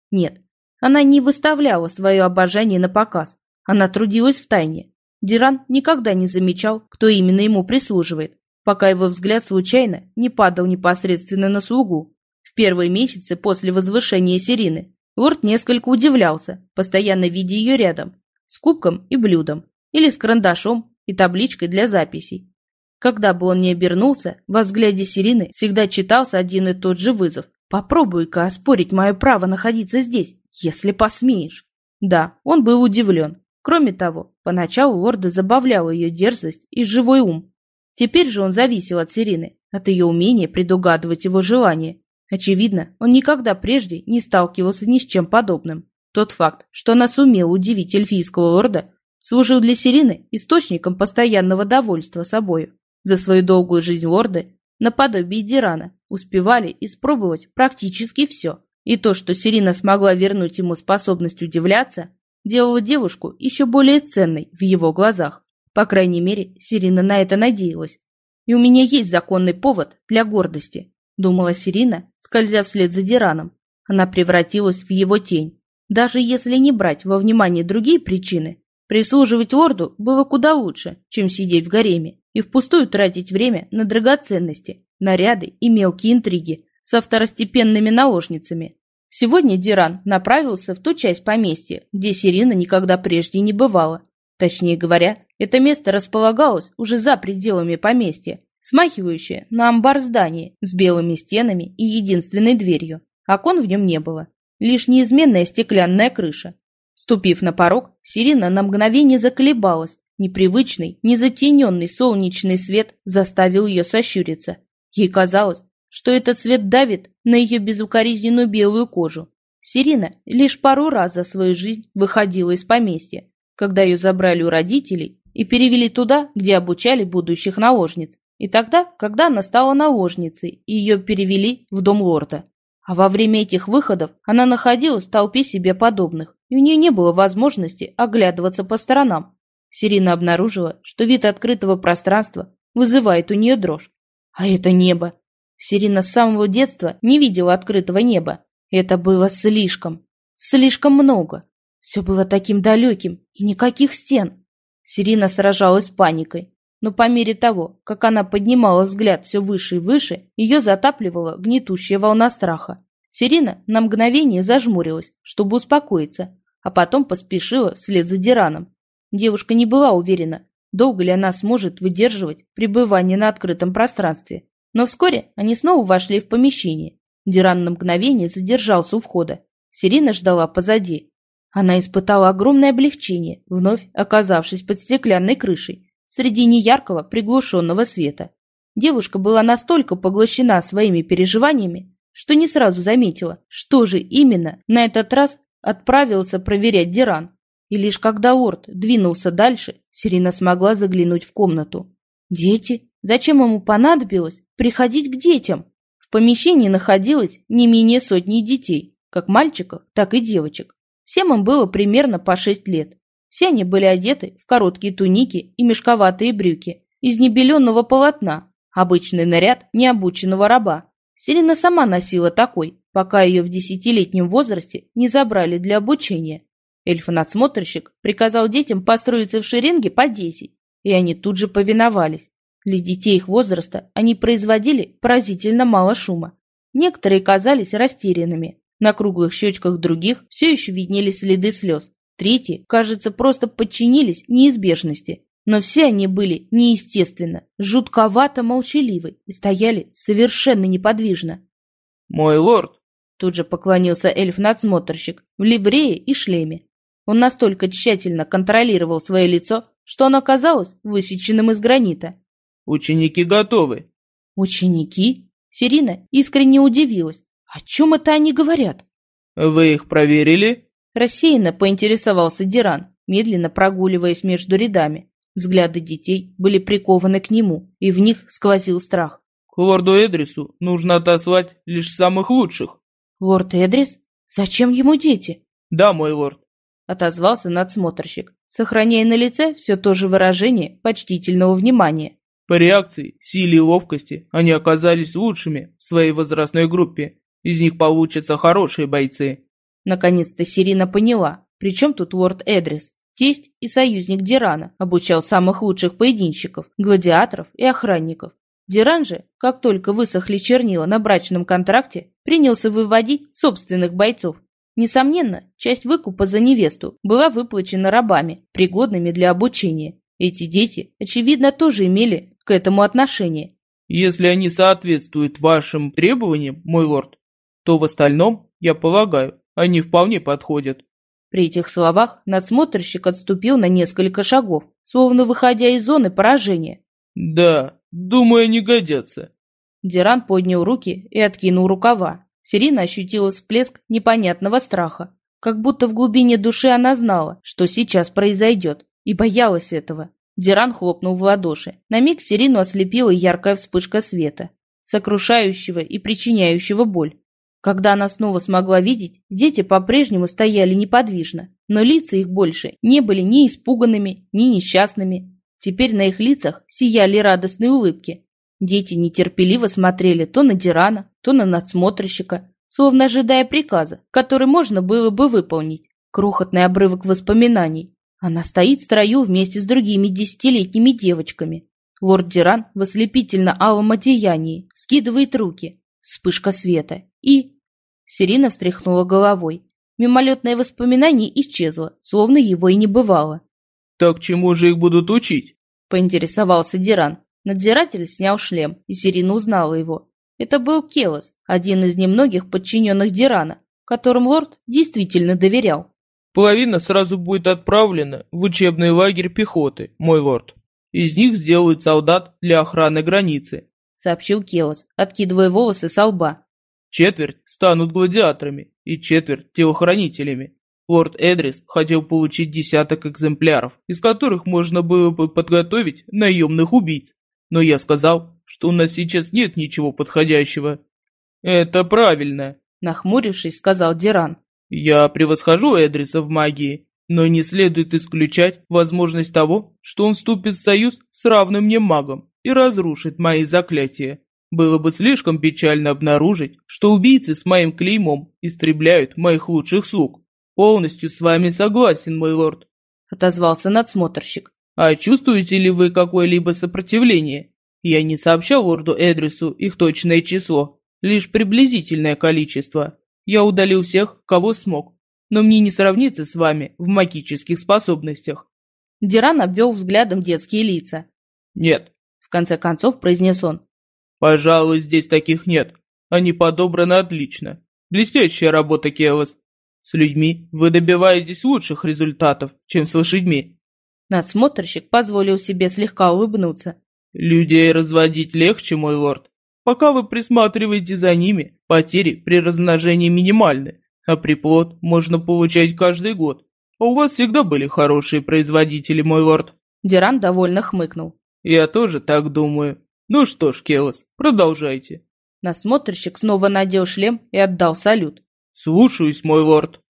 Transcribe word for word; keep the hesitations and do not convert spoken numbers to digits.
Нет, она не выставляла свое обожание на показ. Она трудилась втайне. Диран никогда не замечал, кто именно ему прислуживает, пока его взгляд случайно не падал непосредственно на слугу. В первые месяцы после возвышения Сирины лорд несколько удивлялся, постоянно видя ее рядом, с кубком и блюдом, или с карандашом и табличкой для записей. Когда бы он ни обернулся, во взгляде Сирины всегда читался один и тот же вызов. «Попробуй-ка оспорить мое право находиться здесь, если посмеешь». Да, он был удивлен. Кроме того, поначалу лорда забавляла ее дерзость и живой ум. Теперь же он зависел от Сирины, от ее умения предугадывать его желания. Очевидно, он никогда прежде не сталкивался ни с чем подобным. Тот факт, что она сумела удивить эльфийского лорда, служил для Сирины источником постоянного довольства собою. За свою долгую жизнь лорды, наподобие Дирана, успевали испробовать практически все. И то, что Сирина смогла вернуть ему способность удивляться, делало девушку еще более ценной в его глазах. По крайней мере, Сирина на это надеялась. «И у меня есть законный повод для гордости», — думала Сирина, скользя вслед за Дираном. Она превратилась в его тень. Даже если не брать во внимание другие причины, прислуживать лорду было куда лучше, чем сидеть в гареме и впустую тратить время на драгоценности, наряды и мелкие интриги со второстепенными наложницами. Сегодня Диран направился в ту часть поместья, где Сирина никогда прежде не бывала. Точнее говоря, это место располагалось уже за пределами поместья, смахивающее на амбар здание с белыми стенами и единственной дверью. Окон в нем не было, лишь неизменная стеклянная крыша. Ступив на порог, Сирина на мгновение заколебалась. Непривычный, незатененный солнечный свет заставил ее сощуриться. Ей казалось, что этот свет давит на ее безукоризненную белую кожу. Сирина лишь пару раз за свою жизнь выходила из поместья, когда ее забрали у родителей и перевели туда, где обучали будущих наложниц, и тогда, когда она стала наложницей, и ее перевели в дом лорда. А во время этих выходов она находилась в толпе себе подобных, и у нее не было возможности оглядываться по сторонам. Сирина обнаружила, что вид открытого пространства вызывает у нее дрожь. А это небо. Сирина с самого детства не видела открытого неба. Это было слишком, слишком много. Все было таким далеким, и никаких стен. Сирина сражалась с паникой, но по мере того, как она поднимала взгляд все выше и выше, ее затапливала гнетущая волна страха. Сирина на мгновение зажмурилась, чтобы успокоиться, а потом поспешила вслед за Дираном. Девушка не была уверена, долго ли она сможет выдерживать пребывание на открытом пространстве. Но вскоре они снова вошли в помещение. Диран на мгновение задержался у входа. Сирина ждала позади. Она испытала огромное облегчение, вновь оказавшись под стеклянной крышей, среди неяркого приглушенного света. Девушка была настолько поглощена своими переживаниями, что не сразу заметила, что же именно на этот раз отправился проверять Диран. И лишь когда лорд двинулся дальше, Сирина смогла заглянуть в комнату. Дети? Зачем ему понадобилось приходить к детям? В помещении находилось не менее сотни детей, как мальчиков, так и девочек. Всем им было примерно по шесть лет. Все они были одеты в короткие туники и мешковатые брюки из небеленого полотна, обычный наряд необученного раба. Сирина сама носила такой, пока ее в десятилетнем возрасте не забрали для обучения. Эльф-надсмотрщик приказал детям построиться в шеренге по десять, и они тут же повиновались. Для детей их возраста они производили поразительно мало шума. Некоторые казались растерянными. На круглых щечках других все еще виднелись следы слез. Третьи, кажется, просто подчинились неизбежности. Но все они были неестественно, жутковато молчаливы и стояли совершенно неподвижно. «Мой лорд!» Тут же поклонился эльф-надсмотрщик в ливрее и шлеме. Он настолько тщательно контролировал свое лицо, что оно казалось высеченным из гранита. «Ученики готовы». «Ученики?» Сирина искренне удивилась. «О чем это они говорят?» «Вы их проверили?» Рассеянно поинтересовался Диран, медленно прогуливаясь между рядами. Взгляды детей были прикованы к нему, и в них сквозил страх. «К лорду Эдрису нужно отослать лишь самых лучших». «Лорд Эдрис? Зачем ему дети?» «Да, мой лорд», — отозвался надсмотрщик, сохраняя на лице все то же выражение почтительного внимания. «По реакции, силе и ловкости они оказались лучшими в своей возрастной группе. Из них получатся хорошие бойцы». Наконец-то Сирина поняла, при чем тут лорд Эдрис. Тесть и союзник Дирана обучал самых лучших поединщиков, гладиаторов и охранников. Диран же, как только высохли чернила на брачном контракте, принялся выводить собственных бойцов. Несомненно, часть выкупа за невесту была выплачена рабами, пригодными для обучения. Эти дети, очевидно, тоже имели к этому отношение. Если они соответствуют вашим требованиям, мой лорд, то в остальном, я полагаю, они вполне подходят. При этих словах надсмотрщик отступил на несколько шагов, словно выходя из зоны поражения. Да, думаю, они годятся. Диран поднял руки и откинул рукава. Сирина ощутила всплеск непонятного страха, как будто в глубине души она знала, что сейчас произойдет, и боялась этого. Диран хлопнул в ладоши. На миг Сирину ослепила яркая вспышка света, сокрушающего и причиняющего боль. Когда она снова смогла видеть, дети по-прежнему стояли неподвижно, но лица их больше не были ни испуганными, ни несчастными. Теперь на их лицах сияли радостные улыбки. Дети нетерпеливо смотрели то на Дирана, то на надсмотрщика, словно ожидая приказа, который можно было бы выполнить. Крохотный обрывок воспоминаний. Она стоит в строю вместе с другими десятилетними девочками. Лорд Диран в ослепительно-алом одеянии скидывает руки. Вспышка света. И... Сирина встряхнула головой. Мимолетное воспоминание исчезло, словно его и не бывало. «Так чему же их будут учить?» — поинтересовался Диран. Надзиратель снял шлем, и Сирина узнала его. Это был Келос, один из немногих подчиненных Дирана, которым лорд действительно доверял. «Половина сразу будет отправлена в учебный лагерь пехоты, мой лорд. Из них сделают солдат для охраны границы», — сообщил Келос, откидывая волосы со лба. «Четверть станут гладиаторами и четверть телохранителями. Лорд Эдрис хотел получить десяток экземпляров, из которых можно было бы подготовить наемных убийц. Но я сказал, что у нас сейчас нет ничего подходящего». «Это правильно», — нахмурившись, сказал Диран. «Я превосхожу Эдриса в магии, но не следует исключать возможность того, что он вступит в союз с равным мне магом и разрушит мои заклятия. Было бы слишком печально обнаружить, что убийцы с моим клеймом истребляют моих лучших слуг». «Полностью с вами согласен, мой лорд», — отозвался надсмотрщик. «А чувствуете ли вы какое-либо сопротивление? Я не сообщал лорду Эдрису их точное число, лишь приблизительное количество. Я удалил всех, кого смог, но мне не сравнится с вами в магических способностях». Диран обвел взглядом детские лица. «Нет», — в конце концов произнес он. «Пожалуй, здесь таких нет. Они подобраны отлично. Блестящая работа, Келос. С людьми вы добиваетесь лучших результатов, чем с лошадьми». Надсмотрщик позволил себе слегка улыбнуться. «Людей разводить легче, мой лорд. Пока вы присматриваете за ними, потери при размножении минимальны, а приплод можно получать каждый год. А у вас всегда были хорошие производители, мой лорд». Диран довольно хмыкнул. «Я тоже так думаю. Ну что ж, Келос, продолжайте». Надсмотрщик снова надел шлем и отдал салют. «Слушаюсь, мой лорд».